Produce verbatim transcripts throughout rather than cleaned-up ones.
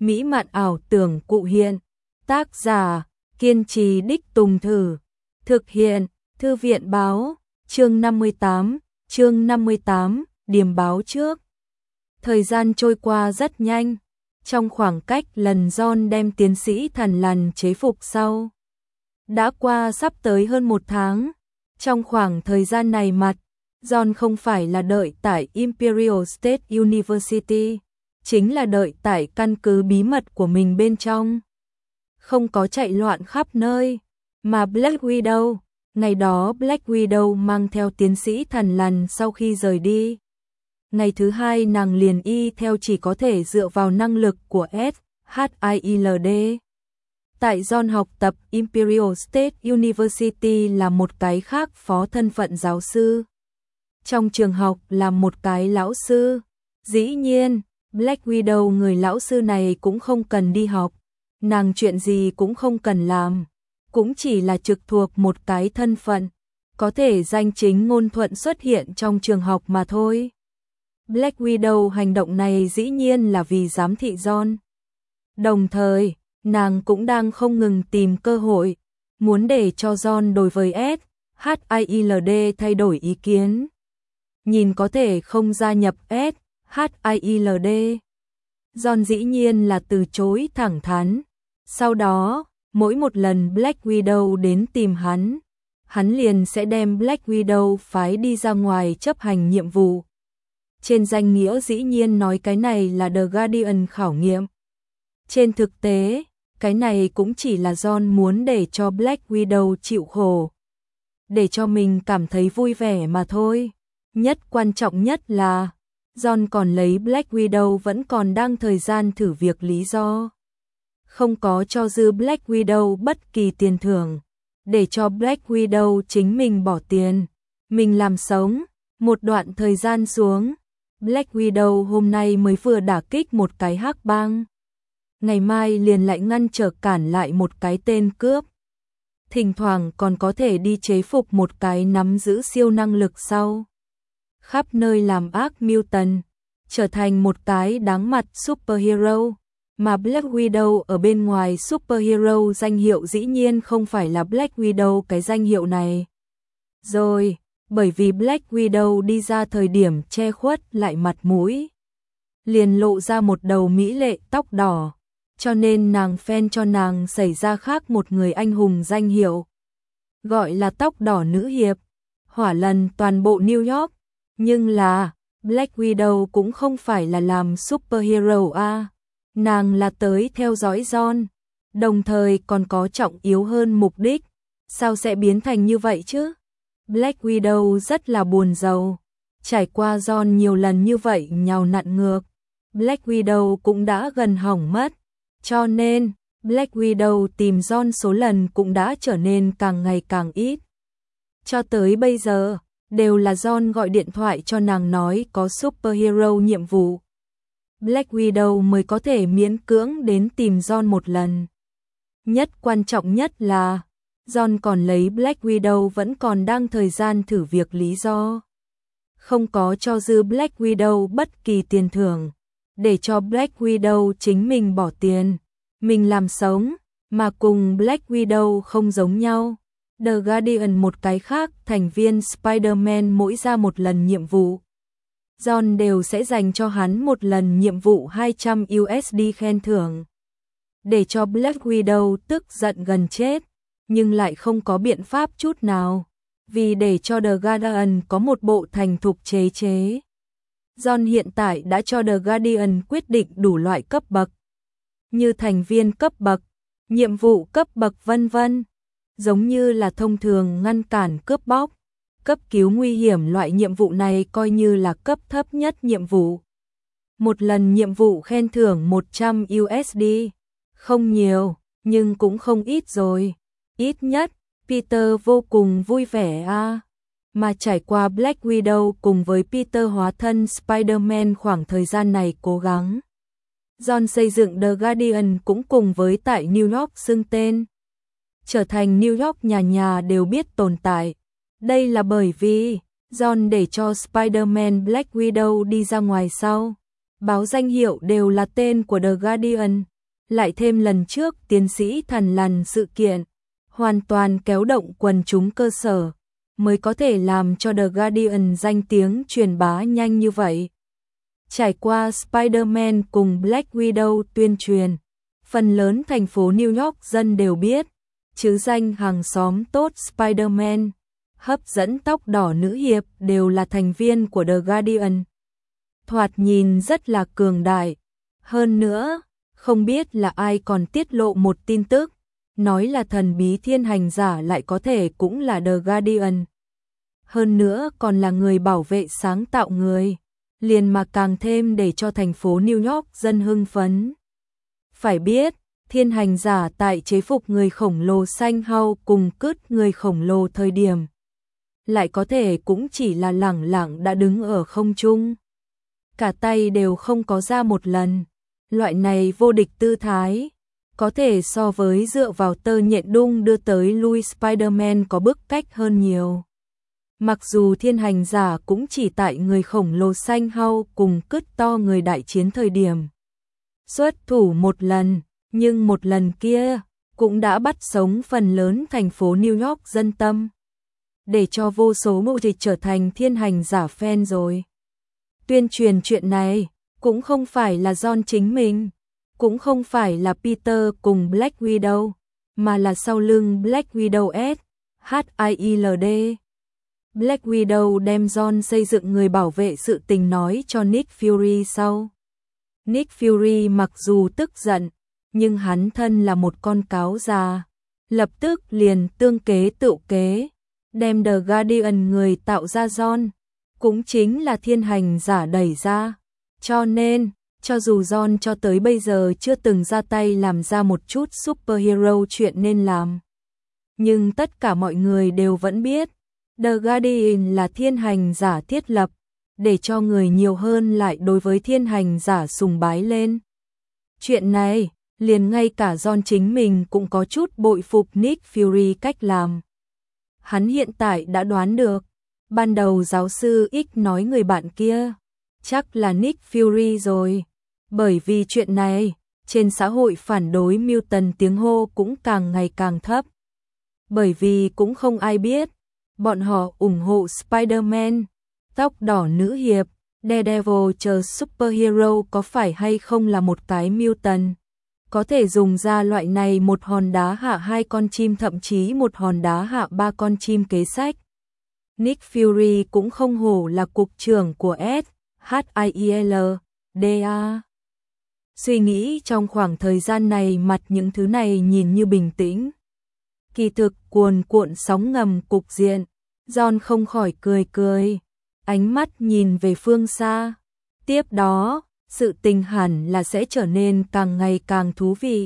mỹ mạn ảo tưởng cụ hiện. Tác giả, kiên trì đích tùng thử. Thực hiện, Thư viện báo, chương năm mươi tám, chương năm mươi tám, điểm báo trước. Thời gian trôi qua rất nhanh, trong khoảng cách lần John đem tiến sĩ Thằn Lằn chế phục sau. Đã qua sắp tới hơn một tháng, trong khoảng thời gian này mặt, John không phải là đợi tại Imperial State University, chính là đợi tại căn cứ bí mật của mình bên trong. Không có chạy loạn khắp nơi, mà Black Widow, ngày đó Black Widow mang theo tiến sĩ Thằn Lằn sau khi rời đi. Ngày thứ hai nàng liền y theo chỉ có thể dựa vào năng lực của S H I L D. Tại John học tập Imperial State University là một cái khác phó thân phận giáo sư. Trong trường học là một cái lão sư. Dĩ nhiên, Black Widow người lão sư này cũng không cần đi học. Nàng chuyện gì cũng không cần làm. Cũng chỉ là trực thuộc một cái thân phận. Có thể danh chính ngôn thuận xuất hiện trong trường học mà thôi. Black Widow hành động này dĩ nhiên là vì giám thị John. Đồng thời, nàng cũng đang không ngừng tìm cơ hội, muốn để cho John đối với S H I L D thay đổi ý kiến. Nhìn có thể không gia nhập S H I L D. John dĩ nhiên là từ chối thẳng thắn. Sau đó, mỗi một lần Black Widow đến tìm hắn, hắn liền sẽ đem Black Widow phái đi ra ngoài chấp hành nhiệm vụ. Trên danh nghĩa dĩ nhiên nói cái này là The Guardian khảo nghiệm. Trên thực tế, cái này cũng chỉ là John muốn để cho Black Widow chịu khổ. Để cho mình cảm thấy vui vẻ mà thôi. Nhất quan trọng nhất là, John còn lấy Black Widow vẫn còn đang thời gian thử việc lý do. Không có cho dư Black Widow bất kỳ tiền thưởng. Để cho Black Widow chính mình bỏ tiền. Mình làm sống, một đoạn thời gian xuống. Black Widow hôm nay mới vừa đả kích một cái hắc bang. Ngày mai liền lại ngăn trở cản lại một cái tên cướp. Thỉnh thoảng còn có thể đi chế phục một cái nắm giữ siêu năng lực sau. Khắp nơi làm ác mưu tần, trở thành một cái đáng mặt superhero. Mà Black Widow ở bên ngoài superhero danh hiệu dĩ nhiên không phải là Black Widow cái danh hiệu này. Rồi, bởi vì Black Widow đi ra thời điểm che khuất lại mặt mũi. Liền lộ ra một đầu mỹ lệ tóc đỏ. Cho nên nàng fan cho nàng xảy ra khác một người anh hùng danh hiệu. Gọi là tóc đỏ nữ hiệp. Hỏa lần toàn bộ New York. Nhưng là, Black Widow cũng không phải là làm superhero a à. Nàng là tới theo dõi John. Đồng thời còn có trọng yếu hơn mục đích. Sao sẽ biến thành như vậy chứ? Black Widow rất là buồn rầu. Trải qua John nhiều lần như vậy nhào nặn ngược. Black Widow cũng đã gần hỏng mất. Cho nên, Black Widow tìm John số lần cũng đã trở nên càng ngày càng ít. Cho tới bây giờ, đều là John gọi điện thoại cho nàng nói có superhero nhiệm vụ. Black Widow mới có thể miễn cưỡng đến tìm John một lần. Nhất quan trọng nhất là, John còn lấy Black Widow vẫn còn đang thời gian thử việc lý do. Không có cho dư Black Widow bất kỳ tiền thưởng. Để cho Black Widow chính mình bỏ tiền, mình làm sống, mà cùng Black Widow không giống nhau. The Guardian một cái khác, thành viên Spider-Man mỗi ra một lần nhiệm vụ. John đều sẽ dành cho hắn một lần nhiệm vụ hai trăm U S D khen thưởng. Để cho Black Widow tức giận gần chết, nhưng lại không có biện pháp chút nào. Vì để cho The Guardian có một bộ thành thục chế chế. John hiện tại đã cho The Guardian quyết định đủ loại cấp bậc, như thành viên cấp bậc, nhiệm vụ cấp bậc vân vân, giống như là thông thường ngăn cản cướp bóc, cấp cứu nguy hiểm loại nhiệm vụ này coi như là cấp thấp nhất nhiệm vụ. Một lần nhiệm vụ khen thưởng một trăm U S D, không nhiều, nhưng cũng không ít rồi. Ít nhất, Peter vô cùng vui vẻ a. À. Mà trải qua Black Widow cùng với Peter hóa thân Spider-Man khoảng thời gian này cố gắng. John xây dựng The Guardian cũng cùng với tại New York xưng tên. Trở thành New York nhà nhà đều biết tồn tại. Đây là bởi vì John để cho Spider-Man Black Widow đi ra ngoài sau. Báo danh hiệu đều là tên của The Guardian. lại thêm lần trước tiến sĩ thằn lằn sự kiện, hoàn toàn kéo động quần chúng cơ sở, mới có thể làm cho The Guardian danh tiếng truyền bá nhanh như vậy. Trải qua Spider-Man cùng Black Widow tuyên truyền, phần lớn thành phố New York dân đều biết, chứ danh hàng xóm tốt Spider-Man, hấp dẫn tóc đỏ nữ hiệp đều là thành viên của The Guardian. Thoạt nhìn rất là cường đại. Hơn nữa, không biết là ai còn tiết lộ một tin tức, nói là thần bí thiên hành giả lại có thể cũng là The Guardian. Hơn nữa còn là người bảo vệ sáng tạo người, liền mà càng thêm để cho thành phố New York dân hưng phấn. Phải biết, thiên hành giả tại chế phục người khổng lồ xanh hao cùng cướp người khổng lồ thời điểm, lại có thể cũng chỉ là lẳng lặng đã đứng ở không trung. Cả tay đều không có ra một lần. Loại này vô địch tư thái, có thể so với dựa vào tơ nhện đung đưa tới lui Spider-Man có bước cách hơn nhiều. Mặc dù thiên hành giả cũng chỉ tại người khổng lồ xanh hao cùng cứt to người đại chiến thời điểm xuất thủ một lần, nhưng một lần kia cũng đã bắt sống phần lớn thành phố New York dân tâm, để cho vô số mộ dịch trở thành thiên hành giả fan rồi. Tuyên truyền chuyện này cũng không phải là John chính mình, cũng không phải là Peter cùng Black Widow, mà là sau lưng Black Widow S, H I L D. Black Widow đem John xây dựng người bảo vệ sự tình nói cho Nick Fury sau. Nick Fury mặc dù tức giận, nhưng hắn thân là một con cáo già, lập tức liền tương kế tự kế, đem The Guardian người tạo ra John, cũng chính là thiên hành giả đẩy ra. Cho nên, cho dù John cho tới bây giờ chưa từng ra tay làm ra một chút superhero chuyện nên làm, nhưng tất cả mọi người đều vẫn biết, The Guardian là thiên hành giả thiết lập, để cho người nhiều hơn lại đối với thiên hành giả sùng bái lên. Chuyện này, liền ngay cả John chính mình cũng có chút bội phục Nick Fury cách làm. Hắn hiện tại đã đoán được, ban đầu giáo sư X nói người bạn kia chắc là Nick Fury rồi, bởi vì chuyện này, trên xã hội phản đối mutant tiếng hô cũng càng ngày càng thấp. Bởi vì cũng không ai biết, bọn họ ủng hộ Spider-Man, tóc đỏ nữ hiệp, Daredevil chờ superhero có phải hay không là một cái mutant, có thể dùng ra loại này một hòn đá hạ hai con chim thậm chí một hòn đá hạ ba con chim kế sách. Nick Fury cũng không hổ là cục trưởng của S, H I L D A. Suy nghĩ trong khoảng thời gian này mặt những thứ này nhìn như bình tĩnh. Kỳ thực cuồn cuộn sóng ngầm cục diện, John không khỏi cười cười, ánh mắt nhìn về phương xa. Tiếp đó, sự tình hẳn là sẽ trở nên càng ngày càng thú vị.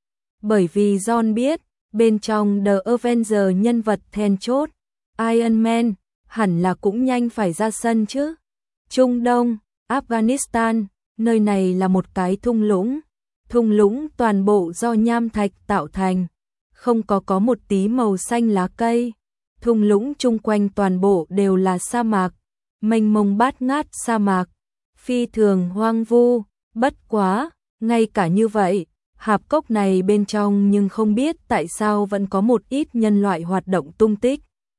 Bởi vì John biết, bên trong The Avengers nhân vật then chốt, Iron Man, hẳn là cũng nhanh phải ra sân chứ. Trung Đông, Afghanistan, nơi này là một cái thung lũng. Thung lũng toàn bộ do nham thạch tạo thành, không có có một tí màu xanh lá cây. Thung lũng chung quanh toàn bộ đều là sa mạc, mênh mông bát ngát sa mạc, phi thường hoang vu. Bất quá, ngay cả như vậy, hạp cốc này bên trong nhưng không biết tại sao vẫn có một ít nhân loại hoạt động tung tích.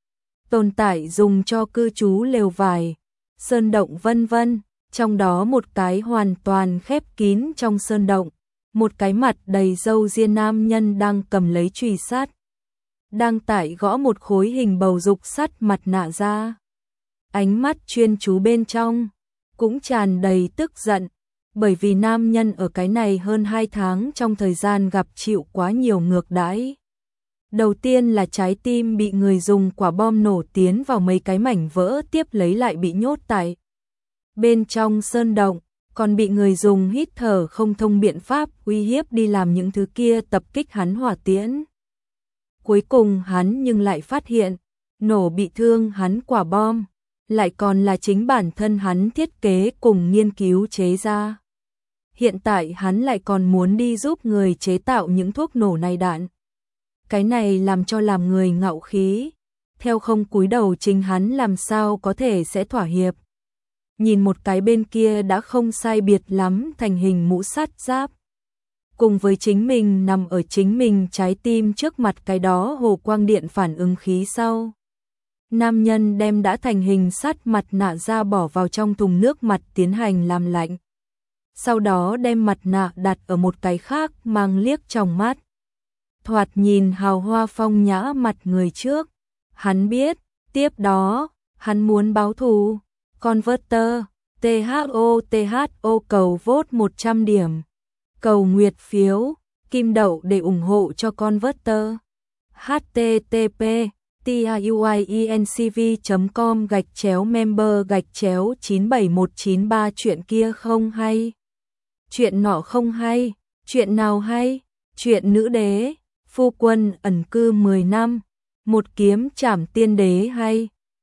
Tồn tại dùng cho cư trú lều vải, sơn động vân vân, trong đó một cái hoàn toàn khép kín trong sơn động, một cái mặt đầy râu ria nam nhân đang cầm lấy chùy sắt, đang tại gõ một khối hình bầu dục sắt mặt nạ ra. Ánh mắt chuyên chú bên trong, cũng tràn đầy tức giận, bởi vì nam nhân ở cái này hơn hai tháng trong thời gian gặp chịu quá nhiều ngược đãi. Đầu tiên là trái tim bị người dùng quả bom nổ tiến vào mấy cái mảnh vỡ, tiếp lấy lại bị nhốt tại bên trong sơn động, còn bị người dùng hít thở không thông biện pháp uy hiếp đi làm những thứ kia tập kích hắn hỏa tiễn. Cuối cùng hắn nhưng lại phát hiện, nổ bị thương hắn quả bom, lại còn là chính bản thân hắn thiết kế cùng nghiên cứu chế ra. Hiện tại hắn lại còn muốn đi giúp người chế tạo những thuốc nổ này đạn. Cái này làm cho làm người ngạo khí, theo không cúi đầu chính hắn làm sao có thể sẽ thỏa hiệp. Nhìn một cái bên kia đã không sai biệt lắm thành hình mũ sắt giáp. cùng với chính mình nằm ở chính mình trái tim trước mặt cái đó hồ quang điện phản ứng khí sau. Nam nhân đem đã thành hình sắt mặt nạ ra bỏ vào trong thùng nước mặt tiến hành làm lạnh. Sau đó đem mặt nạ đặt ở một cái khác mang liếc trong mắt. Thoạt nhìn hào hoa phong nhã mặt người trước. Hắn biết, tiếp đó, hắn muốn báo thù. Converter, tê hát o tê hát o cầu vote một trăm điểm. Cầu nguyệt phiếu, kim đậu để ủng hộ cho Converter. http tiuiencv chấm com gạch chéo member gạch chéo chín bảy một chín ba chuyện kia không hay. Chuyện nọ không hay, chuyện nào hay? Chuyện nữ đế, phu quân ẩn cư mười năm, một kiếm trảm tiên đế hay.